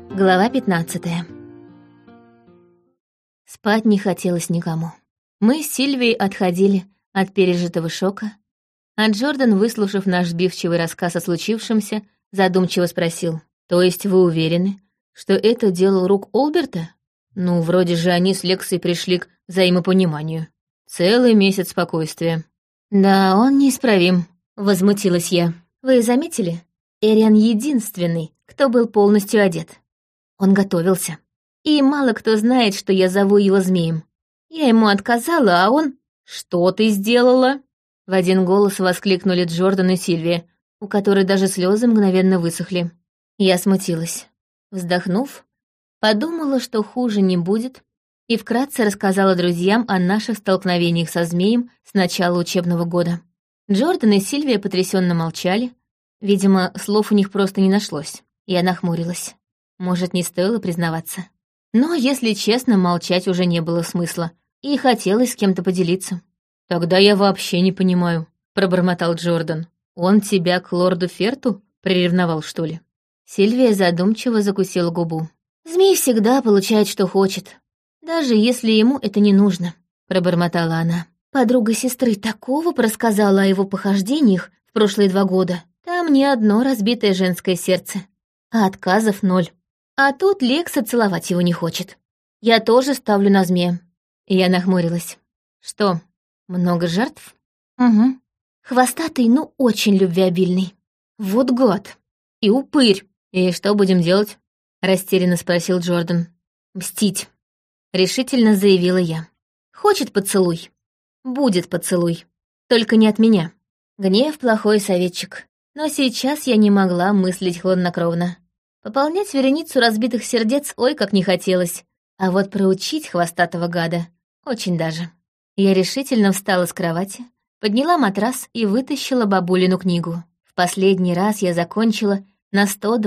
Глава 15. Спать не хотелось никому. Мы с Сильвией отходили от пережитого шока, а Джордан, выслушав наш сбивчивый рассказ о случившемся, задумчиво спросил: «То есть вы уверены, что это дело рук Олберта? Ну, вроде же они с Лексой пришли к взаимопониманию. Целый месяц спокойствия». «Да, он неисправим», — возмутилась я. «Вы заметили? Эриан единственный, кто был полностью одет. Он готовился. И мало кто знает, что я зову его змеем. Я ему отказала, а он... «Что ты сделала?» В один голос воскликнули Джордан и Сильвия, у которой даже слезы мгновенно высохли. Я смутилась. Вздохнув, подумала, что хуже не будет, и вкратце рассказала друзьям о наших столкновениях со змеем с начала учебного года. Джордан и Сильвия потрясенно молчали. Видимо, слов у них просто не нашлось. Я нахмурилась. Может, не стоило признаваться. Но, если честно, молчать уже не было смысла, и хотелось с кем-то поделиться. «Тогда я вообще не понимаю», — пробормотал Джордан. «Он тебя к лорду Ферту приревновал, что ли?» Сильвия задумчиво закусила губу. «Змей всегда получает, что хочет, даже если ему это не нужно», — пробормотала она. «Подруга сестры такого рассказала о его похождениях в прошлые 2 года. Там не одно разбитое женское сердце, а отказов 0. А тут Лекса целовать его не хочет. Я тоже ставлю на змея». Я нахмурилась. «Что, много жертв?» «Угу. Хвостатый, ну очень любвеобильный. Вот гад. И упырь. И что будем делать?» — растерянно спросил Джордан. «Мстить», — решительно заявила я. «Хочет поцелуй. Будет поцелуй. Только не от меня. Гнев — плохой советчик. Но сейчас я не могла мыслить хладнокровно. Пополнять вереницу разбитых сердец ой как не хотелось. А вот проучить хвостатого гада очень даже». Я решительно встала с кровати, подняла матрас и вытащила бабулину книгу. В последний раз я закончила на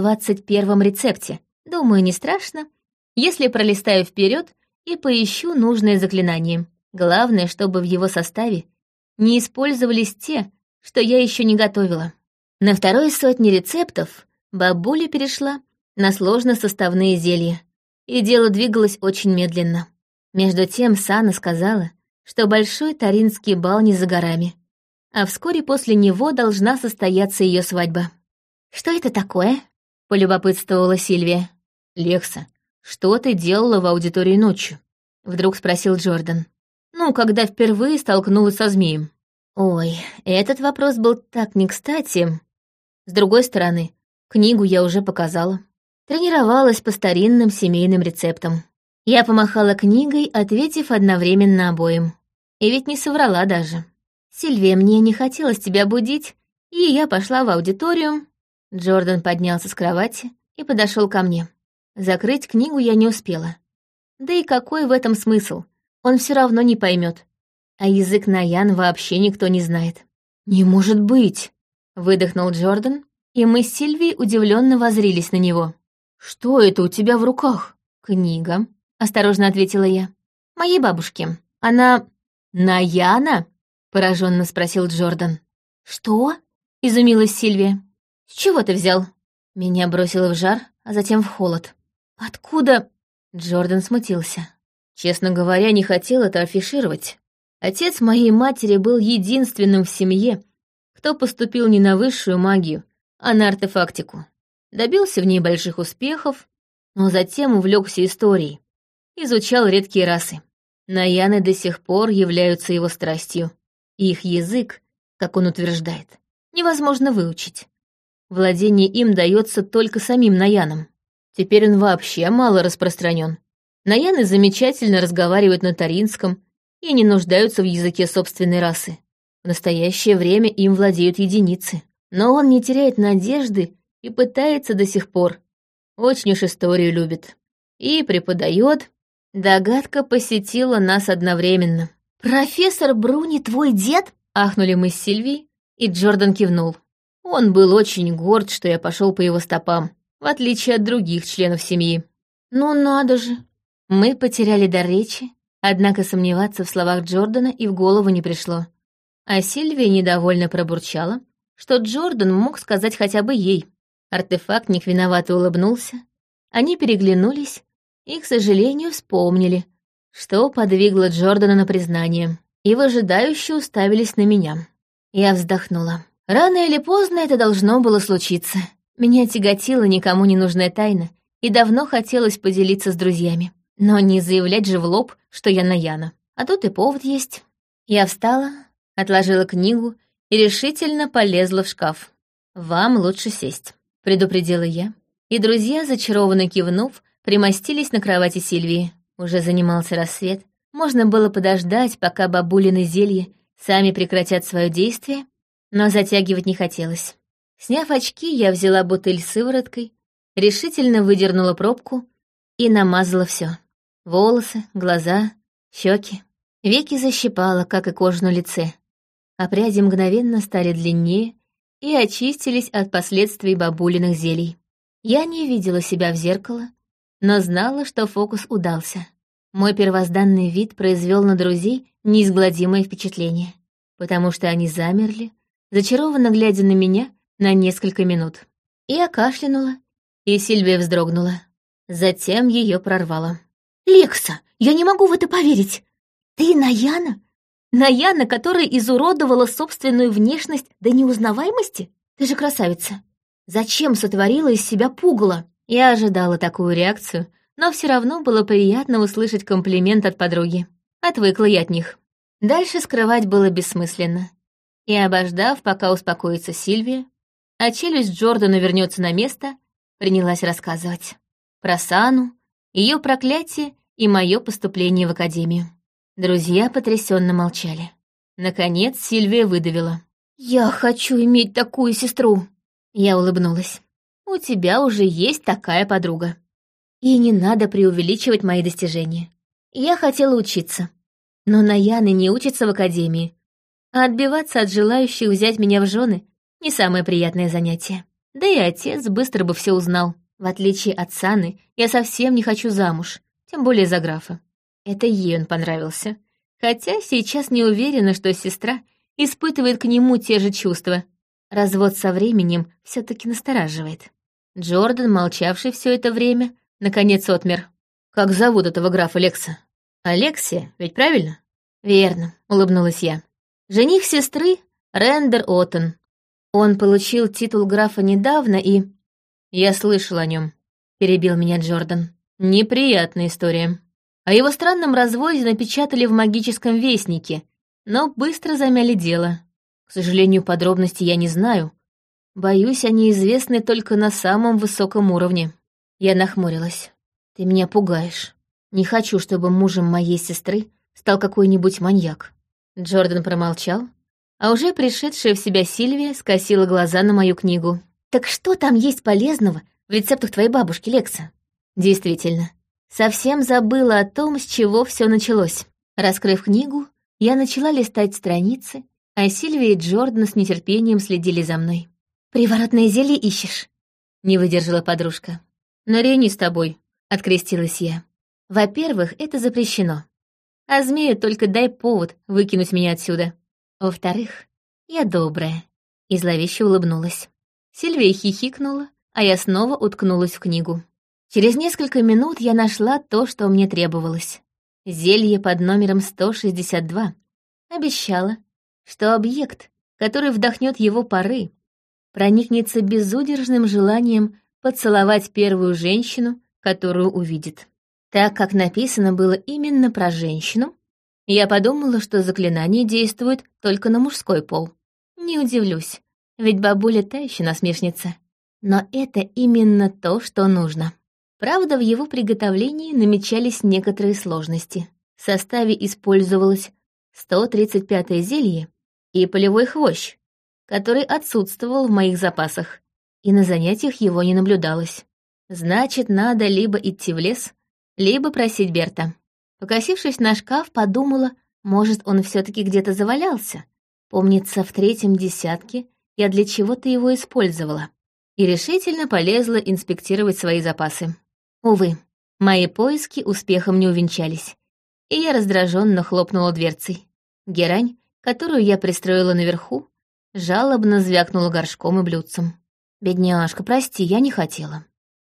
121-м рецепте. Думаю, не страшно, если пролистаю вперед и поищу нужное заклинание. Главное, чтобы в его составе не использовались те, что я еще не готовила. На 2 сотни рецептов бабуля перешла на сложносоставные зелья, и дело двигалось очень медленно. Между тем Сана сказала, что большой таринский бал не за горами, а вскоре после него должна состояться ее свадьба. «Что это такое?» — полюбопытствовала Сильвия. «Лекса, что ты делала в аудитории ночью?» — вдруг спросил Джордан. «Ну, когда впервые столкнулась со змеем». Ой, этот вопрос был так не кстати. С другой стороны, книгу я уже показала. Тренировалась по старинным семейным рецептам. Я помахала книгой, ответив одновременно обоим. И ведь не соврала даже. «Сильвия, мне не хотелось тебя будить, и я пошла в аудиторию». Джордан поднялся с кровати и подошел ко мне. Закрыть книгу я не успела. Да и какой в этом смысл? Он все равно не поймет. А язык Наян вообще никто не знает. «Не может быть!» — выдохнул Джордан, и мы с Сильвией удивленно воззрились на него. «Что это у тебя в руках?» «Книга», — осторожно ответила я. «Моей бабушки. Она...» «Наяна?» — пораженно спросил Джордан. «Что?» — изумилась Сильвия. «С чего ты взял?» Меня бросило в жар, а затем в холод. «Откуда?» Джордан смутился. Честно говоря, не хотел это афишировать. Отец моей матери был единственным в семье, кто поступил не на высшую магию, а на артефактику. Добился в ней больших успехов, но затем увлекся историей. Изучал редкие расы. Наяны до сих пор являются его страстью. И их язык, как он утверждает, невозможно выучить. Владение им дается только самим Наянам. Теперь он вообще мало распространен. Наяны замечательно разговаривают на таринском и не нуждаются в языке собственной расы. В настоящее время им владеют единицы. Но он не теряет надежды и пытается до сих пор. Очень уж историю любит. И преподает. Догадка посетила нас одновременно. «Профессор Бруни твой дед?» — ахнули мы с Сильвией, и Джордан кивнул. Он был очень горд, что я пошел по его стопам, в отличие от других членов семьи. «Ну надо же!» Мы потеряли дар речи, однако сомневаться в словах Джордана и в голову не пришло. А Сильвия недовольно пробурчала, что Джордан мог сказать хотя бы ей. Артефактник виновато улыбнулся, Они переглянулись и, к сожалению, вспомнили, что подвигло Джордана на признание, и выжидающе уставились на меня. Я вздохнула. Рано или поздно это должно было случиться. Меня тяготила никому не нужная тайна, и давно хотелось поделиться с друзьями. Но не заявлять же в лоб, что я Наяна. А тут и повод есть. Я встала, отложила книгу и решительно полезла в шкаф. «Вам лучше сесть», — предупредила я. И друзья, зачарованно кивнув, примостились на кровати Сильвии. Уже занимался рассвет. Можно было подождать, пока бабулины зелья сами прекратят свое действие, но затягивать не хотелось. Сняв очки, я взяла бутыль с сывороткой, решительно выдернула пробку и намазала все: волосы, глаза, щеки. Веки защипало, как и кожу на лице, а пряди мгновенно стали длиннее и очистились от последствий бабулиных зелий. Я не видела себя в зеркало, но знала, что фокус удался. Мой первозданный вид произвел на друзей неизгладимое впечатление, потому что они замерли, зачарованно глядя на меня на несколько минут. Я кашлянула, и Сильвия вздрогнула. Затем ее прорвало. «Лекса, я не могу в это поверить! Ты Наяна? Наяна, которая изуродовала собственную внешность до неузнаваемости? Ты же красавица! Зачем сотворила из себя пугало?» Я ожидала такую реакцию, но все равно было приятно услышать комплимент от подруги. Отвыкла я от них. Дальше скрывать было бессмысленно. И, обождав, пока успокоится Сильвия, а челюсть Джордана вернется на место, принялась рассказывать. Про Сану, ее проклятие и мое поступление в академию. Друзья потрясенно молчали. Наконец Сильвия выдавила. «Я хочу иметь такую сестру!» Я улыбнулась. «У тебя уже есть такая подруга. И не надо преувеличивать мои достижения. Я хотела учиться. Но Наяны не учатся в академии, а отбиваться от желающих взять меня в жены — не самое приятное занятие. Да и отец быстро бы все узнал. В отличие от Саны, я совсем не хочу замуж, тем более за графа. Это ей он понравился. Хотя сейчас не уверена, что сестра испытывает к нему те же чувства. Развод со временем все-таки настораживает. Джордан, молчавший все это время, наконец отмер. «Как зовут этого графа, Лекса?» «Алексия, ведь правильно?» «Верно», — улыбнулась я. «Жених сестры — Рендер Оттон. Он получил титул графа недавно и...» «Я слышал о нем», — перебил меня Джордан. «Неприятная история. О его странном разводе напечатали в магическом вестнике, но быстро замяли дело. К сожалению, подробностей я не знаю. Боюсь, они известны только на самом высоком уровне». Я нахмурилась. «Ты меня пугаешь. Не хочу, чтобы мужем моей сестры стал какой-нибудь маньяк». Джордан промолчал, а уже пришедшая в себя Сильвия скосила глаза на мою книгу. «Так что там есть полезного в рецептах твоей бабушки, Лекса?» Действительно, совсем забыла о том, с чего все началось. Раскрыв книгу, я начала листать страницы, а Сильвия и Джордан с нетерпением следили за мной. «Приворотное зелье ищешь?» — не выдержала подружка. «Наряни с тобой», — открестилась я. «Во-первых, это запрещено. А змею только дай повод выкинуть меня отсюда. Во-вторых, я добрая». И зловеще улыбнулась. Сильвия хихикнула, а я снова уткнулась в книгу. Через несколько минут я нашла то, что мне требовалось. Зелье под номером 162 обещало, что объект, который вдохнет его пары, проникнется безудержным желанием поцеловать первую женщину, которую увидит. Так как написано было именно про женщину, я подумала, что заклинание действует только на мужской пол. Не удивлюсь, ведь бабуля та еще насмешница. Но это именно то, что нужно. Правда, в его приготовлении намечались некоторые сложности. В составе использовалось 135-е зелье и полевой хвощ, который отсутствовал в моих запасах, и на занятиях его не наблюдалось. Значит, надо либо идти в лес, либо просить Берта. Покосившись на шкаф, подумала, может, он все-таки где-то завалялся. Помнится, в 3-м десятке я для чего-то его использовала. И решительно полезла инспектировать свои запасы. Увы, мои поиски успехом не увенчались, и я раздраженно хлопнула дверцей. Герань, которую я пристроила наверху, жалобно звякнула горшком и блюдцем. «Бедняжка, прости, я не хотела».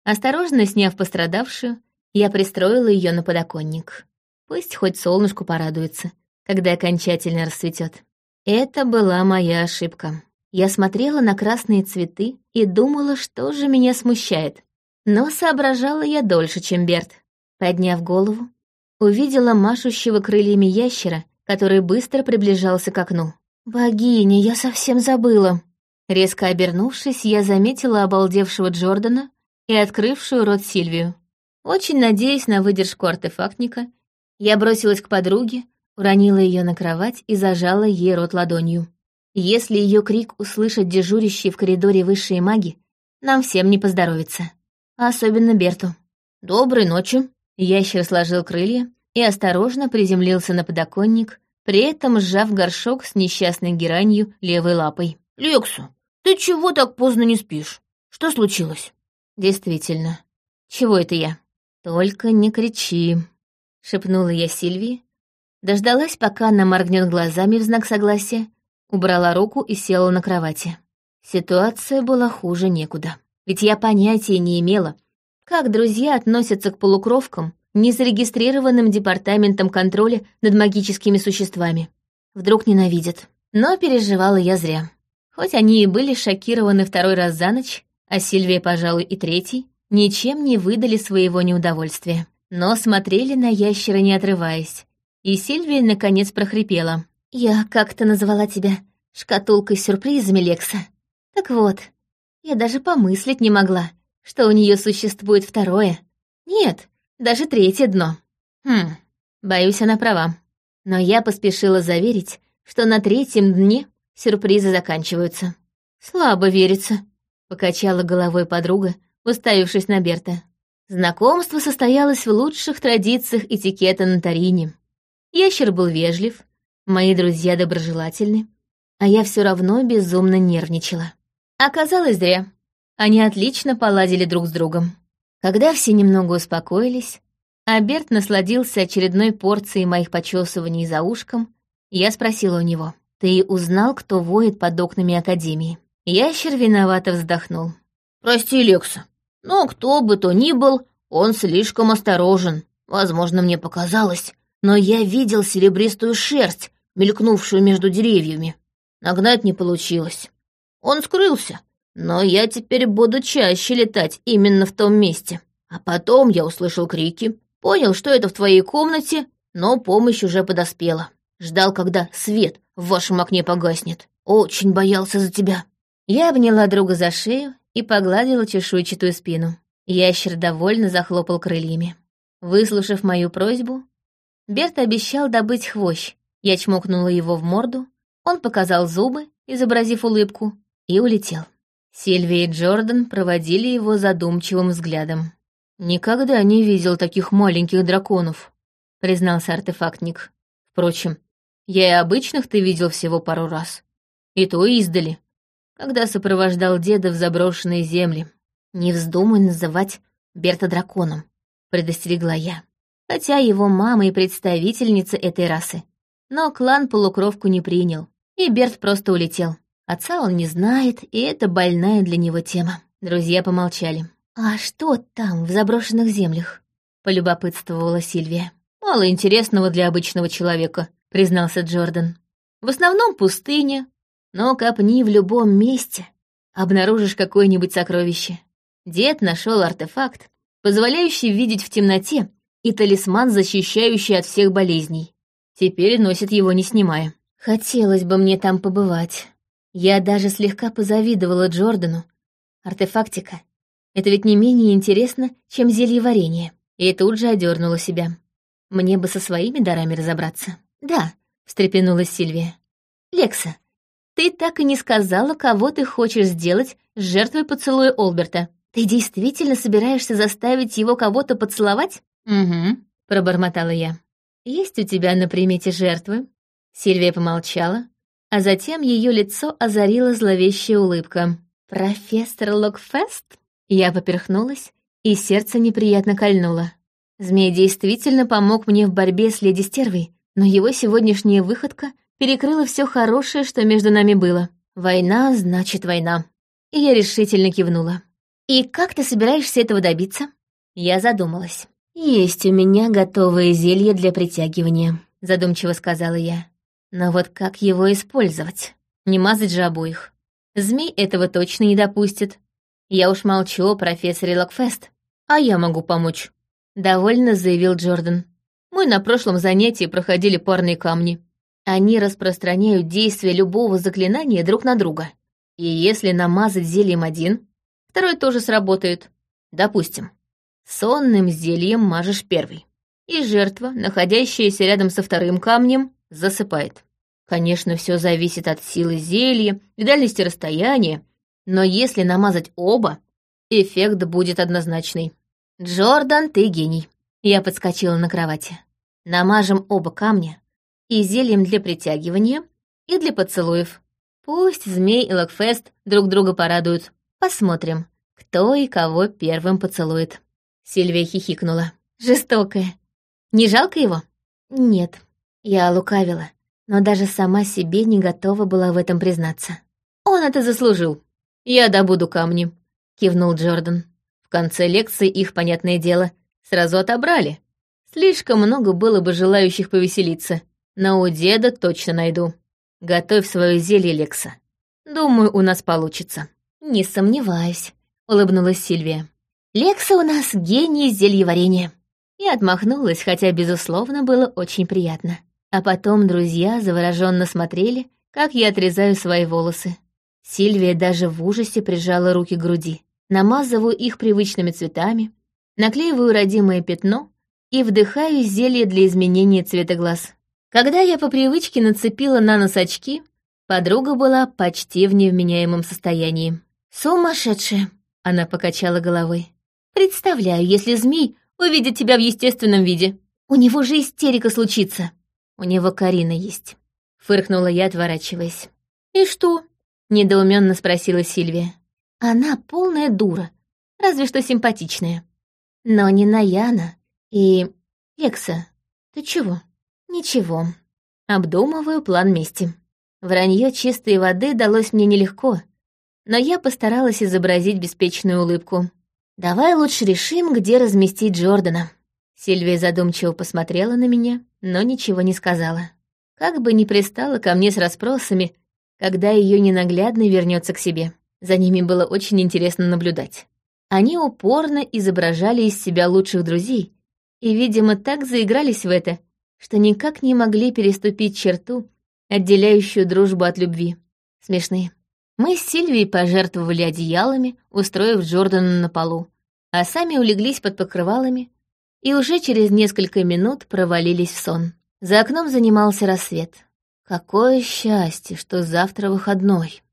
Осторожно сняв пострадавшую, я пристроила ее на подоконник. Пусть хоть солнышку порадуется, когда окончательно расцветет. Это была моя ошибка. Я смотрела на красные цветы и думала, что же меня смущает. Но соображала я дольше, чем Берт. Подняв голову, увидела машущего крыльями ящера, который быстро приближался к окну. «Богиня, я совсем забыла!» Резко обернувшись, я заметила обалдевшего Джордана и открывшую рот Сильвию. Очень надеясь на выдержку артефактника, я бросилась к подруге, уронила ее на кровать и зажала ей рот ладонью. Если ее крик услышат дежурящие в коридоре высшие маги, нам всем не поздоровится. Особенно Берту. «Доброй ночи!» Ящер сложил крылья и осторожно приземлился на подоконник, при этом сжав горшок с несчастной геранью левой лапой. «Лекса, ты чего так поздно не спишь? Что случилось?» «Действительно. Чего это я?» «Только не кричи», — шепнула я Сильвии, дождалась, пока она моргнет глазами в знак согласия, убрала руку и села на кровати. Ситуация была хуже некуда. Ведь я понятия не имела, как друзья относятся к полукровкам, незарегистрированным департаментом контроля над магическими существами. Вдруг ненавидят. Но переживала я зря. Хоть они и были шокированы второй раз за ночь, а Сильвия, пожалуй, и третий, ничем не выдали своего неудовольствия. Но смотрели на ящера, не отрываясь. И Сильвия, наконец, прохрипела. «Я как-то назвала тебя шкатулкой с сюрпризами, Лекса. Так вот, я даже помыслить не могла, что у нее существует второе. Нет, даже третье дно. Боюсь, она права. Но я поспешила заверить, что на третьем дне сюрпризы заканчиваются. Слабо верится», — покачала головой подруга, уставившись на Берта. Знакомство состоялось в лучших традициях этикета на Тарине. Ящер был вежлив, мои друзья доброжелательны, а я все равно безумно нервничала. Оказалось, зря. Они отлично поладили друг с другом. Когда все немного успокоились, а Берт насладился очередной порцией моих почесываний за ушком, я спросила у него: «Ты узнал, кто воет под окнами Академии?» Ящер виновато вздохнул. «Прости, Лекса, но кто бы то ни был, он слишком осторожен. Возможно, мне показалось, но я видел серебристую шерсть, мелькнувшую между деревьями. Нагнать не получилось. Он скрылся, но я теперь буду чаще летать именно в том месте. А потом я услышал крики, понял, что это в твоей комнате, но помощь уже подоспела. Ждал, когда свет в вашем окне погаснет. Очень боялся за тебя». Я обняла друга за шею и погладила чешуйчатую спину. Ящер довольно захлопал крыльями. Выслушав мою просьбу, Берт обещал добыть хвощ. Я чмокнула его в морду, он показал зубы, изобразив улыбку, и улетел. Сильвия и Джордан проводили его задумчивым взглядом. «Никогда не видел таких маленьких драконов», — признался артефактник. «Впрочем, я и обычных-то видел всего пару раз. И то издали, когда сопровождал деда в заброшенные земли. Не вздумай называть Берта драконом», — предостерегла я. Хотя его мама и представительница этой расы. Но клан полукровку не принял, и Берт просто улетел. Отца он не знает, и это больная для него тема. Друзья помолчали. «А что там, в заброшенных землях?» — полюбопытствовала Сильвия. «Мало интересного для обычного человека», — признался Джордан. «В основном пустыня, но копни в любом месте, обнаружишь какое-нибудь сокровище. Дед нашел артефакт, позволяющий видеть в темноте, и талисман, защищающий от всех болезней. Теперь носит его, не снимая. Хотелось бы мне там побывать. Я даже слегка позавидовала Джордану. Артефактика. Это ведь не менее интересно, чем зельеварение. И тут же одернула себя. Мне бы со своими дарами разобраться». «Да», — встрепенулась Сильвия. «Лекса, ты так и не сказала, кого ты хочешь сделать с жертвой поцелуя Олберта. Ты действительно собираешься заставить его кого-то поцеловать?» «Угу», — пробормотала я. «Есть у тебя на примете жертвы?» Сильвия помолчала, а затем ее лицо озарила зловещая улыбка. «Профессор Локфест?» Я поперхнулась, и сердце неприятно кольнуло. Змей действительно помог мне в борьбе с леди Стервой, но его сегодняшняя выходка перекрыла все хорошее, что между нами было. Война значит война. И я решительно кивнула. «И как ты собираешься этого добиться?» Я задумалась. «Есть у меня готовое зелье для притягивания», — задумчиво сказала я. «Но вот как его использовать? Не мазать же обоих. Змей этого точно не допустит. Я уж молчу о профессоре Локфест. А я могу помочь», — довольно заявил Джордан. «Мы на прошлом занятии проходили парные камни. Они распространяют действие любого заклинания друг на друга. И если намазать зельем один, второй тоже сработает. Допустим, сонным зельем мажешь первый, и жертва, находящаяся рядом со вторым камнем, засыпает. Конечно, все зависит от силы зелья и дальности расстояния, но если намазать оба, эффект будет однозначный. «Джордан, ты гений!» Я подскочила на кровати. «Намажем оба камня и зельем для притягивания, и для поцелуев. Пусть Змей и Локфест друг друга порадуют. Посмотрим, кто и кого первым поцелует». Сильвия хихикнула. «Жестокая. Не жалко его?» «Нет, я лукавила, но даже сама себе не готова была в этом признаться». «Он это заслужил. Я добуду камни», — кивнул Джордан. «В конце лекции их, понятное дело, сразу отобрали. Слишком много было бы желающих повеселиться, но у деда точно найду. Готовь свое зелье, Лекса. Думаю, у нас получится». «Не сомневаюсь», — улыбнулась Сильвия. «Лекса у нас гений зельеварения». И отмахнулась, хотя, безусловно, было очень приятно. А потом друзья завороженно смотрели, как я отрезаю свои волосы. Сильвия даже в ужасе прижала руки к груди. Намазываю их привычными цветами, наклеиваю родимое пятно и вдыхаю зелье для изменения цвета глаз. Когда я по привычке нацепила на нос очки, подруга была почти в невменяемом состоянии. «Сумасшедшая!» — она покачала головой. «Представляю, если змей увидит тебя в естественном виде. У него же истерика случится». «У него Карина есть», — фыркнула я, отворачиваясь. «И что?» — недоуменно спросила Сильвия. «Она полная дура, разве что симпатичная. Но не Наяна и... Лекса, ты чего?» «Ничего. Обдумываю план мести». Вранье чистой воды далось мне нелегко, но я постаралась изобразить беспечную улыбку. «Давай лучше решим, где разместить Джордана». Сильвия задумчиво посмотрела на меня, но ничего не сказала. Как бы ни пристала ко мне с расспросами, когда ее ненаглядный вернется к себе. За ними было очень интересно наблюдать. Они упорно изображали из себя лучших друзей и, видимо, так заигрались в это, что никак не могли переступить черту, отделяющую дружбу от любви. Смешные. Мы с Сильвией пожертвовали одеялами, устроив Джордана на полу, а сами улеглись под покрывалами и уже через несколько минут провалились в сон. За окном занимался рассвет. Какое счастье, что завтра выходной.